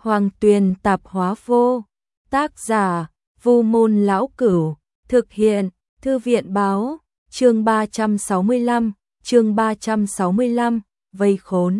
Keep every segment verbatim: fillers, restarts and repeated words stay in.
Hoàng Tuyền Tạp Hóa Vô. Tác giả: Vu Môn Lão Cửu. Thực hiện: Thư viện báo. Chương ba trăm sáu mươi lăm, chương ba trăm sáu mươi lăm, vây khốn.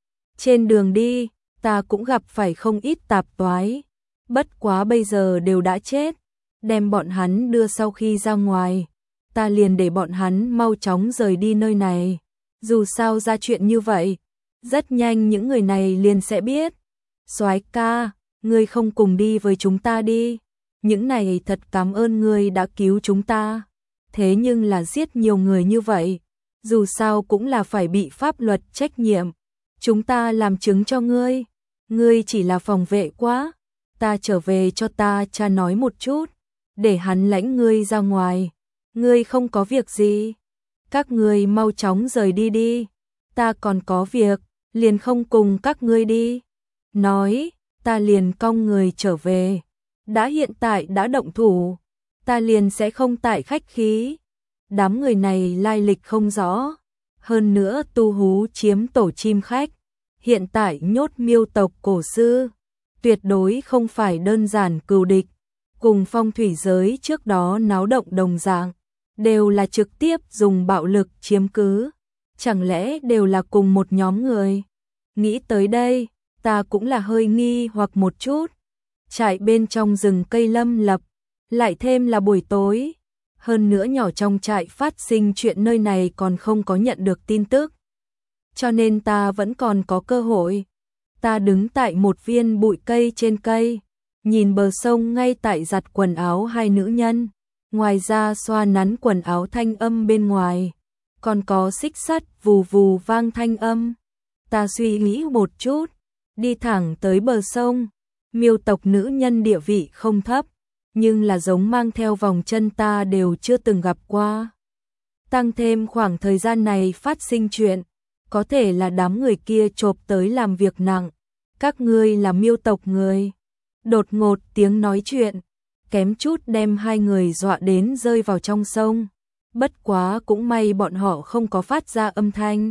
Trên đường đi, ta cũng gặp phải không ít tạp toái, bất quá bây giờ đều đã chết, đem bọn hắn đưa sau khi ra ngoài, ta liền để bọn hắn mau chóng rời đi nơi này. Dù sao ra chuyện như vậy, rất nhanh những người này liền sẽ biết. Soái ca, ngươi không cùng đi với chúng ta đi. Những này thật cảm ơn ngươi đã cứu chúng ta. Thế nhưng là giết nhiều người như vậy, dù sao cũng là phải bị pháp luật trách nhiệm. Chúng ta làm chứng cho ngươi. Ngươi chỉ là phòng vệ quá. Ta trở về cho ta cha nói một chút, để hắn lãnh ngươi ra ngoài. Ngươi không có việc gì. Các ngươi mau chóng rời đi đi. Ta còn có việc, liền không cùng các ngươi đi. Nói, ta liền cong người trở về. Đã hiện tại đã động thủ, ta liền sẽ không tại khách khí. Đám người này lai lịch không rõ, hơn nữa tu hú chiếm tổ chim khách, hiện tại nhốt miêu tộc cổ sư, tuyệt đối không phải đơn giản cừu địch, cùng phong thủy giới trước đó náo động đồng dạng, đều là trực tiếp dùng bạo lực chiếm cứ, chẳng lẽ đều là cùng một nhóm người? Nghĩ tới đây, ta cũng là hơi nghi hoặc một chút. Trại bên trong rừng cây lâm lập, lại thêm là buổi tối, hơn nữa nhỏ trong trại phát sinh chuyện nơi này còn không có nhận được tin tức. Cho nên ta vẫn còn có cơ hội. Ta đứng tại một viên bụi cây trên cây, nhìn bờ sông ngay tại giặt quần áo hai nữ nhân, ngoài ra xoa nắn quần áo thanh âm bên ngoài, còn có xích sắt vù vù vang thanh âm. Ta suy nghĩ một chút, đi thẳng tới bờ sông. Miêu tộc nữ nhân địa vị không thấp, nhưng là giống mang theo vòng chân ta đều chưa từng gặp qua. Tăng thêm khoảng thời gian này phát sinh chuyện, có thể là đám người kia chộp tới làm việc nặng. Các ngươi là miêu tộc người. Đột ngột tiếng nói chuyện, kém chút đem hai người dọa đến rơi vào trong sông. Bất quá cũng may bọn họ không có phát ra âm thanh.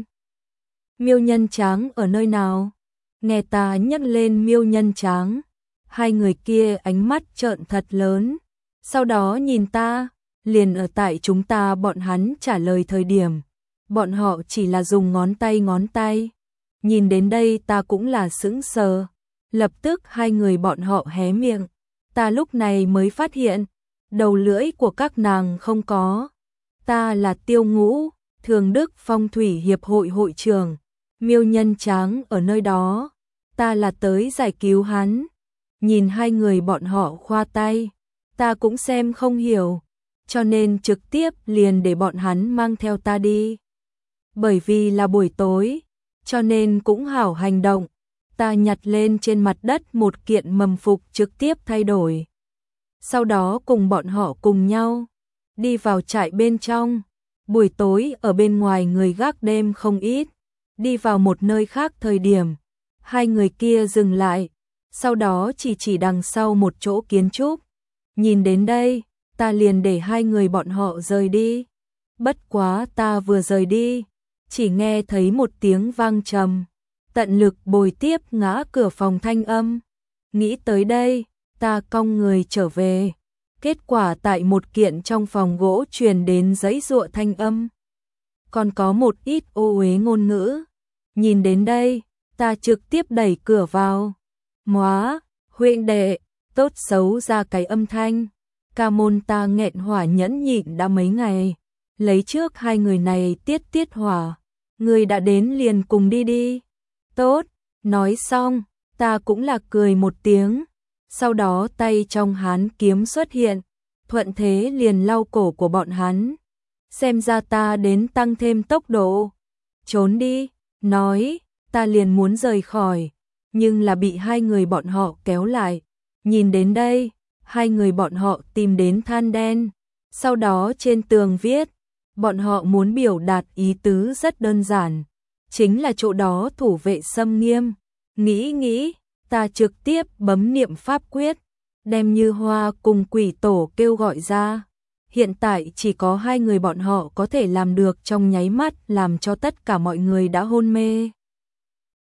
Miêu nhân tráng ở nơi nào? Nghe ta nhắc lên miêu nhân tráng, hai người kia ánh mắt trợn thật lớn, sau đó nhìn ta, liền ở tại chúng ta bọn hắn trả lời thời điểm, bọn họ chỉ là dùng ngón tay ngón tay. Nhìn đến đây ta cũng là sững sờ, lập tức hai người bọn họ hé miệng, ta lúc này mới phát hiện, đầu lưỡi của các nàng không có. Ta là Tiêu Ngũ, Thường Đức Phong Thủy Hiệp hội hội trưởng, miêu nhân tráng ở nơi đó, ta là tới giải cứu hắn. Nhìn hai người bọn họ khoa tay, ta cũng xem không hiểu, cho nên trực tiếp liền để bọn hắn mang theo ta đi. Bởi vì là buổi tối, cho nên cũng hảo hành động, ta nhặt lên trên mặt đất một kiện mầm phục trực tiếp thay đổi. Sau đó cùng bọn họ cùng nhau, đi vào trại bên trong, buổi tối ở bên ngoài người gác đêm không ít, đi vào một nơi khác thời điểm, hai người kia dừng lại. Sau đó chỉ chỉ đằng sau một chỗ kiến trúc. Nhìn đến đây, ta liền để hai người bọn họ rời đi. Bất quá ta vừa rời đi, chỉ nghe thấy một tiếng vang trầm, tận lực bồi tiếp ngã cửa phòng thanh âm. Nghĩ tới đây, ta cong người trở về. Kết quả tại một kiện trong phòng gỗ truyền đến giãy giụa thanh âm. Còn có một ít ô uế ngôn ngữ. Nhìn đến đây, ta trực tiếp đẩy cửa vào. Móa, huynh đệ, tốt xấu ra cái âm thanh. Ca môn ta nghẹn hỏa nhẫn nhịn đã mấy ngày, lấy trước hai người này tiết tiết hỏa. Người đã đến liền cùng đi đi. Tốt, nói xong, ta cũng là cười một tiếng. Sau đó tay trong hán kiếm xuất hiện, thuận thế liền lau cổ của bọn hắn. Xem ra ta đến tăng thêm tốc độ. Trốn đi, nói, ta liền muốn rời khỏi. Nhưng là bị hai người bọn họ kéo lại. Nhìn đến đây, hai người bọn họ tìm đến than đen. Sau đó trên tường viết, bọn họ muốn biểu đạt ý tứ rất đơn giản. Chính là chỗ đó thủ vệ xâm nghiêm. Nghĩ nghĩ, ta trực tiếp bấm niệm pháp quyết, đem Như Hoa cùng quỷ tổ kêu gọi ra. Hiện tại chỉ có hai người bọn họ có thể làm được trong nháy mắt làm cho tất cả mọi người đã hôn mê.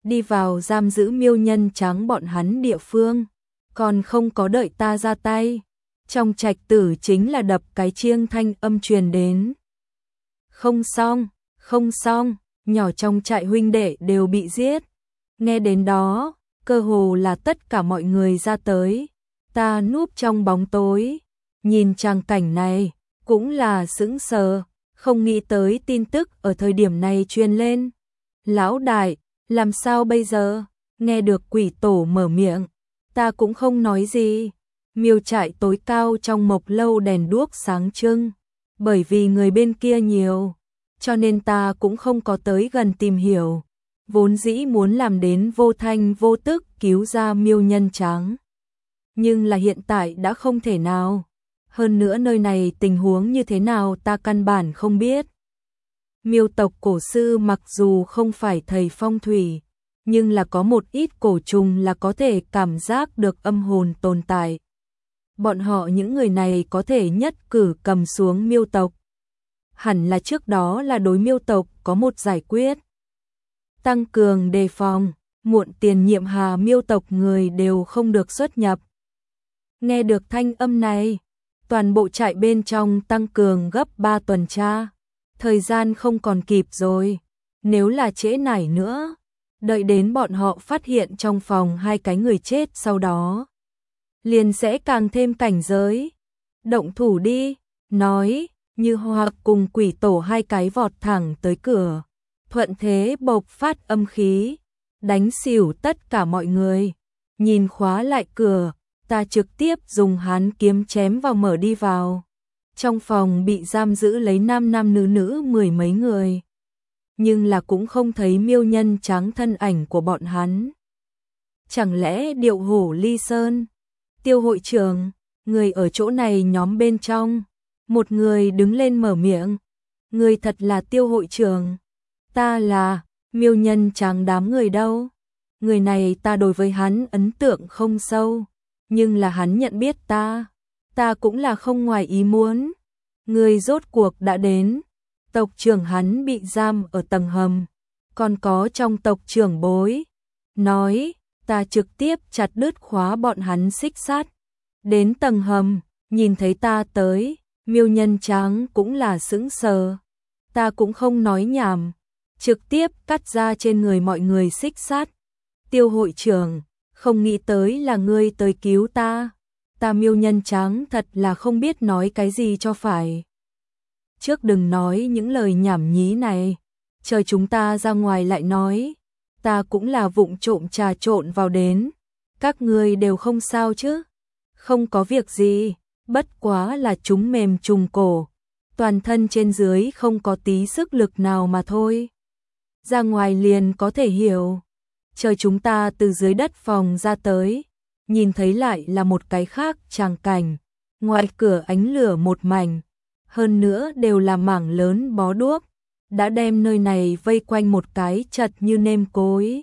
đi vào giam giữ Miêu Nhân Trắng bọn hắn địa phương, còn không có đợi ta ra tay. Trong trạch tử chính là đập cái chiêng thanh âm truyền đến. Không xong, không xong, nhỏ trong trại huynh đệ đều bị giết. Nghe đến đó, cơ hồ là tất cả mọi người ra tới. Ta núp trong bóng tối, nhìn tràng cảnh này, cũng là sững sờ, không nghĩ tới tin tức ở thời điểm này truyền lên. Lão đại, làm sao bây giờ? Nghe được quỷ tổ mở miệng, ta cũng không nói gì. Miêu trại tối cao trong mộc lâu đèn đuốc sáng trưng, bởi vì người bên kia nhiều, cho nên ta cũng không có tới gần tìm hiểu. Vốn dĩ muốn làm đến vô thanh vô tức cứu ra Miêu Nhân Trắng, nhưng là hiện tại đã không thể nào. Hơn nữa nơi này tình huống như thế nào ta căn bản không biết. Miêu tộc cổ sư mặc dù không phải thầy phong thủy, nhưng là có một ít cổ trùng là có thể cảm giác được âm hồn tồn tại. Bọn họ những người này có thể nhất cử cầm xuống Miêu tộc. Hẳn là trước đó là đối Miêu tộc có một giải quyết. Tăng cường đề phòng, muộn tiền nhiệm hà Miêu tộc người đều không được xuất nhập. Nghe được thanh âm này, toàn bộ trại bên trong tăng cường gấp ba tuần tra. Thời gian không còn kịp rồi, nếu là trễ nải nữa, đợi đến bọn họ phát hiện trong phòng hai cái người chết sau đó, liền sẽ càng thêm cảnh giới. Động thủ đi, nói, Như Hoặc cùng quỷ tổ hai cái vọt thẳng tới cửa, thuận thế bộc phát âm khí, đánh xỉu tất cả mọi người. Nhìn khóa lại cửa, ta trực tiếp dùng hán kiếm chém vào mở đi vào. Trong phòng bị giam giữ lấy nam nam nữ nữ mười mấy người, nhưng là cũng không thấy Miêu Nhân Trắng thân ảnh của bọn hắn. Chẳng lẽ điệu hổ ly sơn? Tiêu hội trưởng, người ở chỗ này nhóm bên trong, một người đứng lên mở miệng. Người thật là Tiêu hội trưởng? Ta là. Miêu Nhân Trắng đám người đâu? Người này ta đối với hắn ấn tượng không sâu, nhưng là hắn nhận biết ta, ta cũng là không ngoài ý muốn. Người rốt cuộc đã đến. Tộc trưởng hắn bị giam ở tầng hầm, còn có trong tộc trưởng bối. Nói, ta trực tiếp chặt đứt khóa bọn hắn xích sắt. Đến tầng hầm, nhìn thấy ta tới, Miêu Nhân Trắng cũng là sững sờ. Ta cũng không nói nhảm, trực tiếp cắt ra trên người mọi người xích sắt. Tiêu hội trưởng, không nghĩ tới là ngươi tới cứu ta. Ta Miêu Nhân Trắng thật là không biết nói cái gì cho phải. Trước đừng nói những lời nhảm nhí này, chờ chúng ta ra ngoài lại nói. Ta cũng là vụng trộm trà trộn vào đến. Các ngươi đều không sao chứ? Không có việc gì, bất quá là chúng mềm trùng cổ, toàn thân trên dưới không có tí sức lực nào mà thôi. Ra ngoài liền có thể hiểu. Chờ chúng ta từ dưới đất phòng ra tới, nhìn thấy lại là một cái khác tràng cảnh. Ngoài cửa ánh lửa một mảnh, hơn nữa đều là mảng lớn bó đuốc, đã đem nơi này vây quanh một cái chật như nêm cối.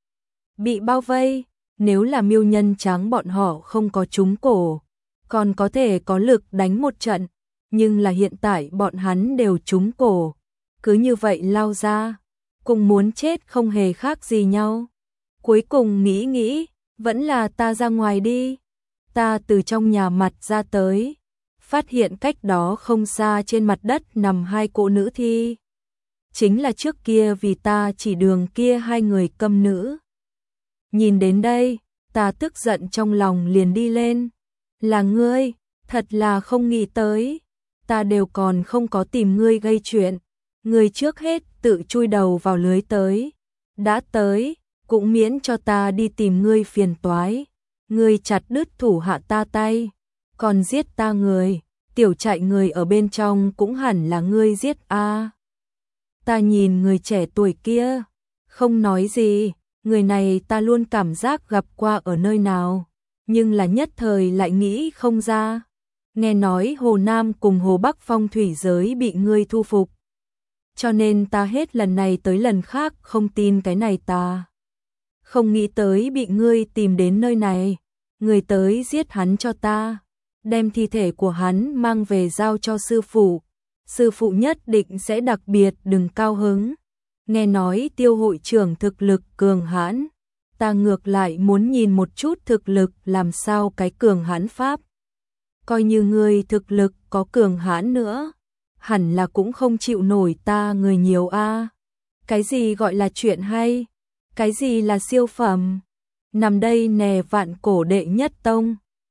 Bị bao vây, nếu là Miêu Nhân Trắng bọn họ không có trúng cổ, còn có thể có lực đánh một trận, nhưng là hiện tại bọn hắn đều trúng cổ, cứ như vậy lao ra, cùng muốn chết không hề khác gì nhau. Cuối cùng nghĩ nghĩ, vẫn là ta ra ngoài đi. Ta từ trong nhà mặt ra tới, phát hiện cách đó không xa trên mặt đất nằm hai cỗ nữ thi. Chính là trước kia vì ta chỉ đường kia hai người câm nữ. Nhìn đến đây, ta tức giận trong lòng liền đi lên. Là ngươi, thật là không nghĩ tới. Ta đều còn không có tìm ngươi gây chuyện. Ngươi trước hết tự chui đầu vào lưới tới. Đã tới, cũng miễn cho ta đi tìm ngươi phiền toái. Ngươi chặt đứt thủ hạ ta tay, còn giết ta người, tiểu trại người ở bên trong cũng hẳn là ngươi giết a. À. Ta nhìn người trẻ tuổi kia, không nói gì, người này ta luôn cảm giác gặp qua ở nơi nào, nhưng là nhất thời lại nghĩ không ra. Nghe nói Hồ Nam cùng Hồ Bắc phong thủy giới bị ngươi thu phục, cho nên ta hết lần này tới lần khác không tin cái này ta. Không nghĩ tới bị ngươi tìm đến nơi này, người tới giết hắn cho ta, đem thi thể của hắn mang về giao cho sư phụ. Sư phụ nhất định sẽ đặc biệt đừng cao hứng. Nghe nói Tiêu hội trưởng thực lực cường hãn, ta ngược lại muốn nhìn một chút thực lực làm sao cái cường hãn pháp. Coi như ngươi thực lực có cường hãn nữa, hẳn là cũng không chịu nổi ta người nhiều a. Cái gì gọi là chuyện hay? Cái gì là siêu phẩm? Nằm đây nè vạn cổ đệ nhất tông.